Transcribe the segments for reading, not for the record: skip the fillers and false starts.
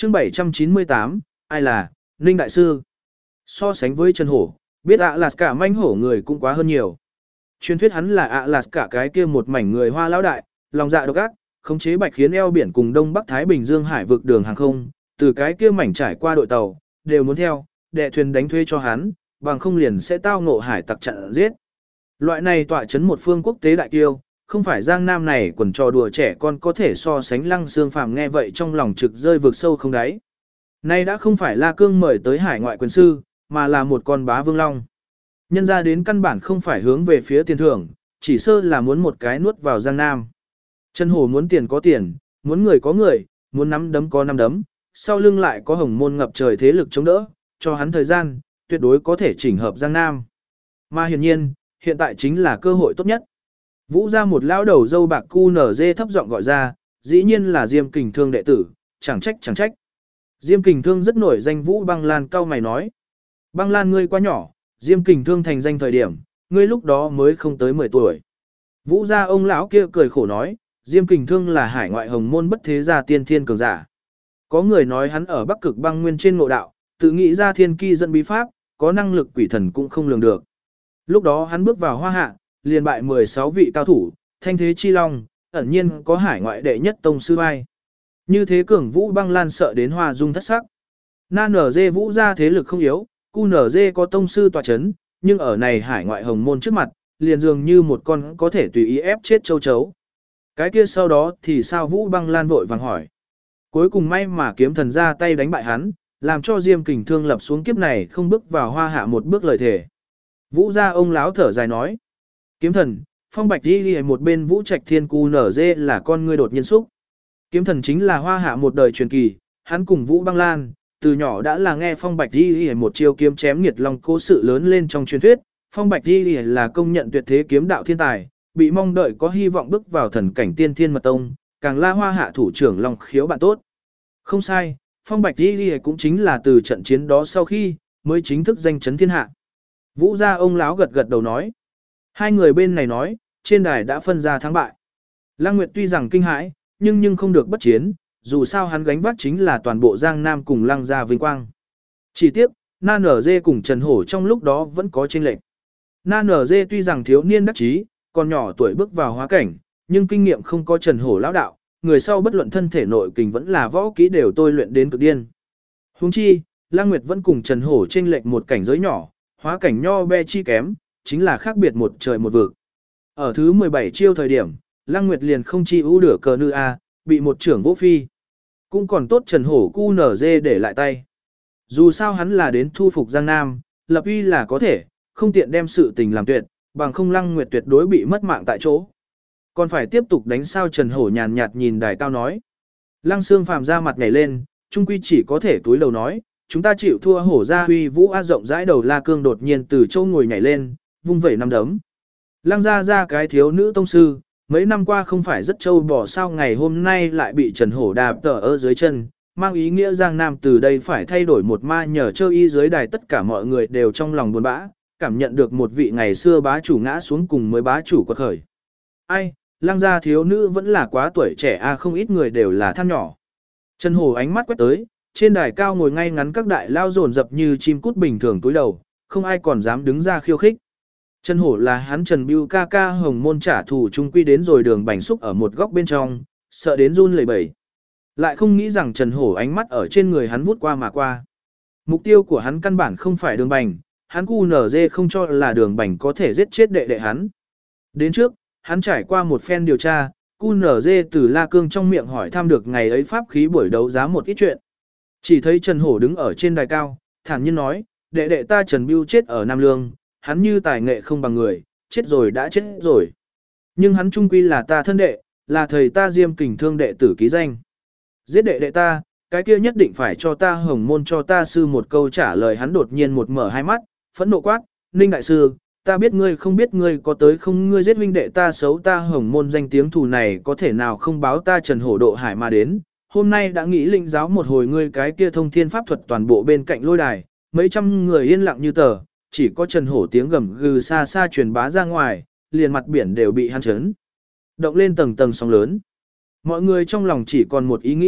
chương 798, ai là, Ninh Đại Sư. So sánh với Trần Hổ, biết Alaska manh hổ người cũng quá hơn nhiều. Truyền thuyết hắn là Alaska cái kia một mảnh người Hoa lão đại, lòng dạ độc ác, khống chế bạch khiến eo biển cùng Đông Bắc Thái Bình Dương hải vực đường hàng không, từ cái kia mảnh trải qua đội tàu, đều muốn theo, đệ thuyền đánh thuê cho hắn, bằng không liền sẽ tao ngộ hải tặc chặn giết. Loại này tọa chấn một phương quốc tế đại kiêu, không phải Giang Nam này quần trò đùa trẻ con có thể so sánh. Lăng Xương Phàm nghe vậy trong lòng trực rơi vực sâu không đáy. Nay đã không phải La Cương mời tới hải ngoại quyền sư, mà là một con bá vương long. Nhân ra đến căn bản không phải hướng về phía tiền thưởng, chỉ sơ là muốn một cái nuốt vào Giang Nam. Trần Hổ muốn tiền có tiền, muốn người có người, muốn nắm đấm có nắm đấm, sau lưng lại có hồng môn ngập trời thế lực chống đỡ, cho hắn thời gian, tuyệt đối có thể chỉnh hợp Giang Nam. Mà hiển nhiên, hiện tại chính là cơ hội tốt nhất. Vũ ra một lão đầu dâu bạc QNZ thấp giọng gọi ra, dĩ nhiên là Diêm Kình Thương đệ tử, chẳng trách chẳng trách. Diêm Kình Thương rất nổi danh. Vũ Băng Lan cau mày nói. Băng Lan ngươi quá nhỏ, Diêm Kình Thương thành danh thời điểm, ngươi lúc đó mới không tới 10 tuổi. Vũ ra ông lão kia cười khổ nói, Diêm Kình Thương là hải ngoại hồng môn bất thế gia tiên thiên cường giả. Có người nói hắn ở Bắc Cực băng nguyên trên ngộ đạo, tự nghĩ ra thiên ki dẫn bí pháp, có năng lực quỷ thần cũng không lường được. Lúc đó hắn bước vào Hoa Hạ, liền bại 16 vị cao thủ, thanh thế chi long, ẩn nhiên có hải ngoại đệ nhất tông sư vai. Như thế cường Vũ Băng Lan sợ đến hoa dung thất sắc. NG Vũ ra thế lực không yếu, QNZ có tông sư tọa chấn, nhưng ở này hải ngoại hồng môn trước mặt, liền dường như một con có thể tùy ý ép chết châu chấu. Cái kia sau đó thì sao? Vũ Băng Lan vội vàng hỏi. Cuối cùng may mà kiếm thần ra tay đánh bại hắn, làm cho Diêm Kình Thương lập xuống kiếp này không bước vào Hoa Hạ một bước lời thể. Vũ gia ông láo thở dài nói. Kiếm thần, Phong Bạch đi một bên Vũ Trạch Thiên QNZ là con ngươi đột nhiên xúc. Kiếm thần chính là Hoa Hạ một đời truyền kỳ, hắn cùng Vũ Băng Lan, từ nhỏ đã là nghe Phong Bạch đi một chiêu kiếm chém nghiệt long cố sự lớn lên trong truyền thuyết. Phong Bạch đi là công nhận tuyệt thế kiếm đạo thiên tài, bị mong đợi có hy vọng bước vào thần cảnh tiên thiên mật tông, càng là Hoa Hạ thủ trưởng Long Khiếu bạn tốt. Không sai, Phong Bạch đi cũng chính là từ trận chiến đó sau khi, mới chính thức danh chấn thiên hạ. Vũ gia ông lão gật gật đầu nói. Hai người bên này nói, trên đài đã phân ra thắng bại. Lăng Nguyệt tuy rằng kinh hãi, nhưng không được bất chiến, dù sao hắn gánh vác chính là toàn bộ Giang Nam cùng Lăng gia vinh quang. Chỉ tiếc, Na Nở Dê cùng Trần Hổ trong lúc đó vẫn có chênh lệch. Na Nở Dê tuy rằng thiếu niên đắc chí, còn nhỏ tuổi bước vào hóa cảnh, nhưng kinh nghiệm không có Trần Hổ lão đạo, người sau bất luận thân thể nội kình vẫn là võ kỹ đều tôi luyện đến cực điên. Huống chi, Lăng Nguyệt vẫn cùng Trần Hổ chênh lệch một cảnh giới nhỏ, hóa cảnh nho be chi kém, chính là khác biệt một trời một vực. Ở thứ 17 chiêu thời điểm, Lăng Nguyệt liền không chi ưu đửa cờ nữ A, bị một trưởng vỗ phi. Cũng còn tốt Trần Hổ QNZ để lại tay. Dù sao hắn là đến thu phục Giang Nam, lập uy là có thể, không tiện đem sự tình làm tuyệt, bằng không Lăng Nguyệt tuyệt đối bị mất mạng tại chỗ. Còn phải tiếp tục đánh sao? Trần Hổ nhàn nhạt nhìn đài cao nói. Lăng Xương Phàm ra mặt nhảy lên, trung quy chỉ có thể túi lầu nói, chúng ta chịu thua. Hổ ra huy vũ a rộng rãi đầu La Cương đột nhiên từ châu ngồi nhảy lên, vung vẩy năm đấm. Lăng ra cái thiếu nữ tông sư, mấy năm qua không phải rất trâu bỏ sao ngày hôm nay lại bị Trần Hổ đạp tở ở dưới chân, mang ý nghĩa Giang Nam từ đây phải thay đổi một ma nhờ chơi y. Dưới đài tất cả mọi người đều trong lòng buồn bã, cảm nhận được một vị ngày xưa bá chủ ngã xuống cùng mới bá chủ quật khởi. Ai, Lăng gia thiếu nữ vẫn là quá tuổi trẻ a, không ít người đều là than nhỏ. Trần Hổ ánh mắt quét tới, trên đài cao ngồi ngay ngắn các đại lao dồn dập như chim cút bình thường túi đầu, không ai còn dám đứng ra khiêu khích. Trần Hổ là hắn Trần Bưu ca ca hồng môn trả thù trung quy đến rồi Đường Bành xúc ở một góc bên trong, sợ đến run lẩy bẩy. Lại không nghĩ rằng Trần Hổ ánh mắt ở trên người hắn vút qua mà qua. Mục tiêu của hắn căn bản không phải Đường Bành, hắn QNZ không cho là Đường Bành có thể giết chết đệ đệ hắn. Đến trước, hắn trải qua một phen điều tra, QNZ từ La Cương trong miệng hỏi thăm được ngày ấy pháp khí buổi đấu giá một ít chuyện. Chỉ thấy Trần Hổ đứng ở trên đài cao, thản nhiên nói, đệ đệ ta Trần Bưu chết ở Nam Lương, hắn như tài nghệ không bằng người, chết rồi đã chết rồi. Nhưng hắn trung quy là ta thân đệ, là thầy ta Diêm Kình Thương đệ tử ký danh. Giết đệ đệ ta, cái kia nhất định phải cho ta hồng môn cho ta sư một câu trả lời. Hắn đột nhiên một mở hai mắt, phẫn nộ quát, Ninh đại sư, ta biết ngươi không biết ngươi có tới không, ngươi giết huynh đệ ta xấu ta hồng môn danh tiếng thù này có thể nào không báo ta Trần Hổ độ hải mà đến. Hôm nay đã nghĩ linh giáo một hồi ngươi cái kia thông thiên pháp thuật toàn bộ bên cạnh lôi đài, mấy trăm người yên lặng như tờ, chỉ có Trần Hổ tiếng gầm gừ xa xa truyền bá ra ngoài, liền mặt biển đều bị hắn chấn động lên tầng tầng sóng lớn. Mọi người trong lòng chỉ còn một ý nghĩ,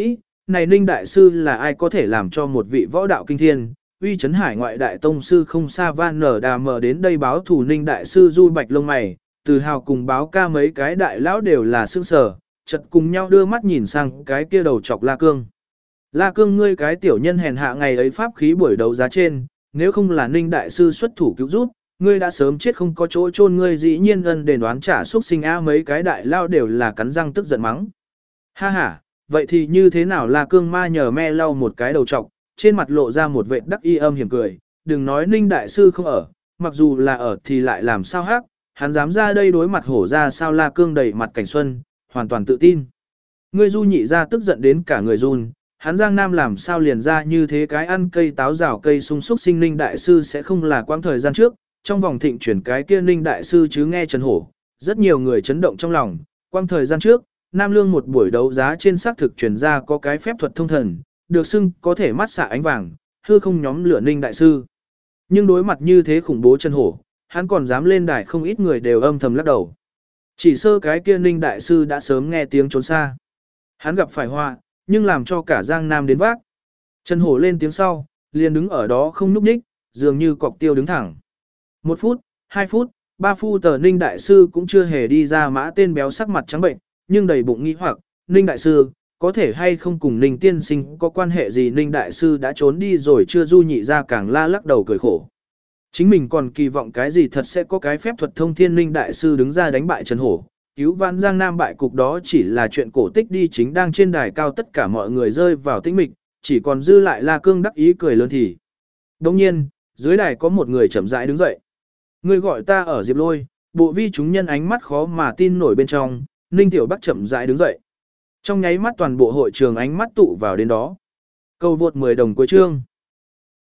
này Ninh Đại Sư là ai có thể làm cho một vị võ đạo kinh thiên, uy chấn hải ngoại đại tông sư không xa van nở đà mở đến đây báo thủ Ninh Đại Sư du bạch lông mày, từ hào cùng báo ca mấy cái đại lão đều là sương sở, chật cùng nhau đưa mắt nhìn sang cái kia đầu chọc La Cương. La Cương ngươi cái tiểu nhân hèn hạ ngày ấy pháp khí buổi đấu giá trên, nếu không là Ninh Đại Sư xuất thủ cứu giúp, ngươi đã sớm chết không có chỗ chôn ngươi dĩ nhiên ân đền đoán trả xuất sinh a mấy cái đại lao đều là cắn răng tức giận mắng. Ha ha, vậy thì như thế nào La Cương ma nhờ me lau một cái đầu trọc, trên mặt lộ ra một vệt đắc y âm hiểm cười, đừng nói Ninh Đại Sư không ở, mặc dù là ở thì lại làm sao hắc, hắn dám ra đây đối mặt hổ ra sao La Cương đầy mặt cảnh xuân, hoàn toàn tự tin. Ngươi du nhị ra tức giận đến cả người run, hắn Giang Nam làm sao liền ra như thế cái ăn cây táo rào cây sung súc sinh Ninh Đại Sư sẽ không là quãng thời gian trước, trong vòng thịnh chuyển cái kia Ninh Đại Sư chứ nghe Trần Hổ, rất nhiều người chấn động trong lòng, quãng thời gian trước, Nam Lương một buổi đấu giá trên xác thực truyền ra có cái phép thuật thông thần, được xưng có thể mắt xạ ánh vàng, hư không nhóm lửa Ninh Đại Sư. Nhưng đối mặt như thế khủng bố Trần Hổ, hắn còn dám lên đài không ít người đều âm thầm lắc đầu. Chỉ sơ cái kia Ninh Đại Sư đã sớm nghe tiếng trốn xa. Hắn gặp phải họa, nhưng làm cho cả Giang Nam đến vác. Trần Hổ lên tiếng sau, liền đứng ở đó không nhúc nhích, dường như cọc tiêu đứng thẳng. 1 phút, 2 phút, 3 phút tờ Ninh Đại Sư cũng chưa hề đi ra mã tên béo sắc mặt trắng bệnh, nhưng đầy bụng nghi hoặc, Ninh Đại Sư, có thể hay không cùng Ninh Tiên Sinh có quan hệ gì Ninh Đại Sư đã trốn đi rồi chưa du nhị ra càng la lắc đầu cười khổ. Chính mình còn kỳ vọng cái gì thật sẽ có cái phép thuật thông thiên Ninh Đại Sư đứng ra đánh bại Trần Hổ. Cứu vãn Giang Nam bại cục đó chỉ là chuyện cổ tích đi chính đang trên đài cao tất cả mọi người rơi vào tĩnh mịch, chỉ còn dư lại La Cương đắc ý cười lớn thì. Đồng nhiên, dưới đài có một người chậm rãi đứng dậy. Người gọi ta ở Diệp Lôi, bộ vi chúng nhân ánh mắt khó mà tin nổi bên trong, Ninh Tiểu Bắc chậm rãi đứng dậy. Trong nháy mắt toàn bộ hội trường ánh mắt tụ vào đến đó. Cầu vượt 10 đồng cuối chương.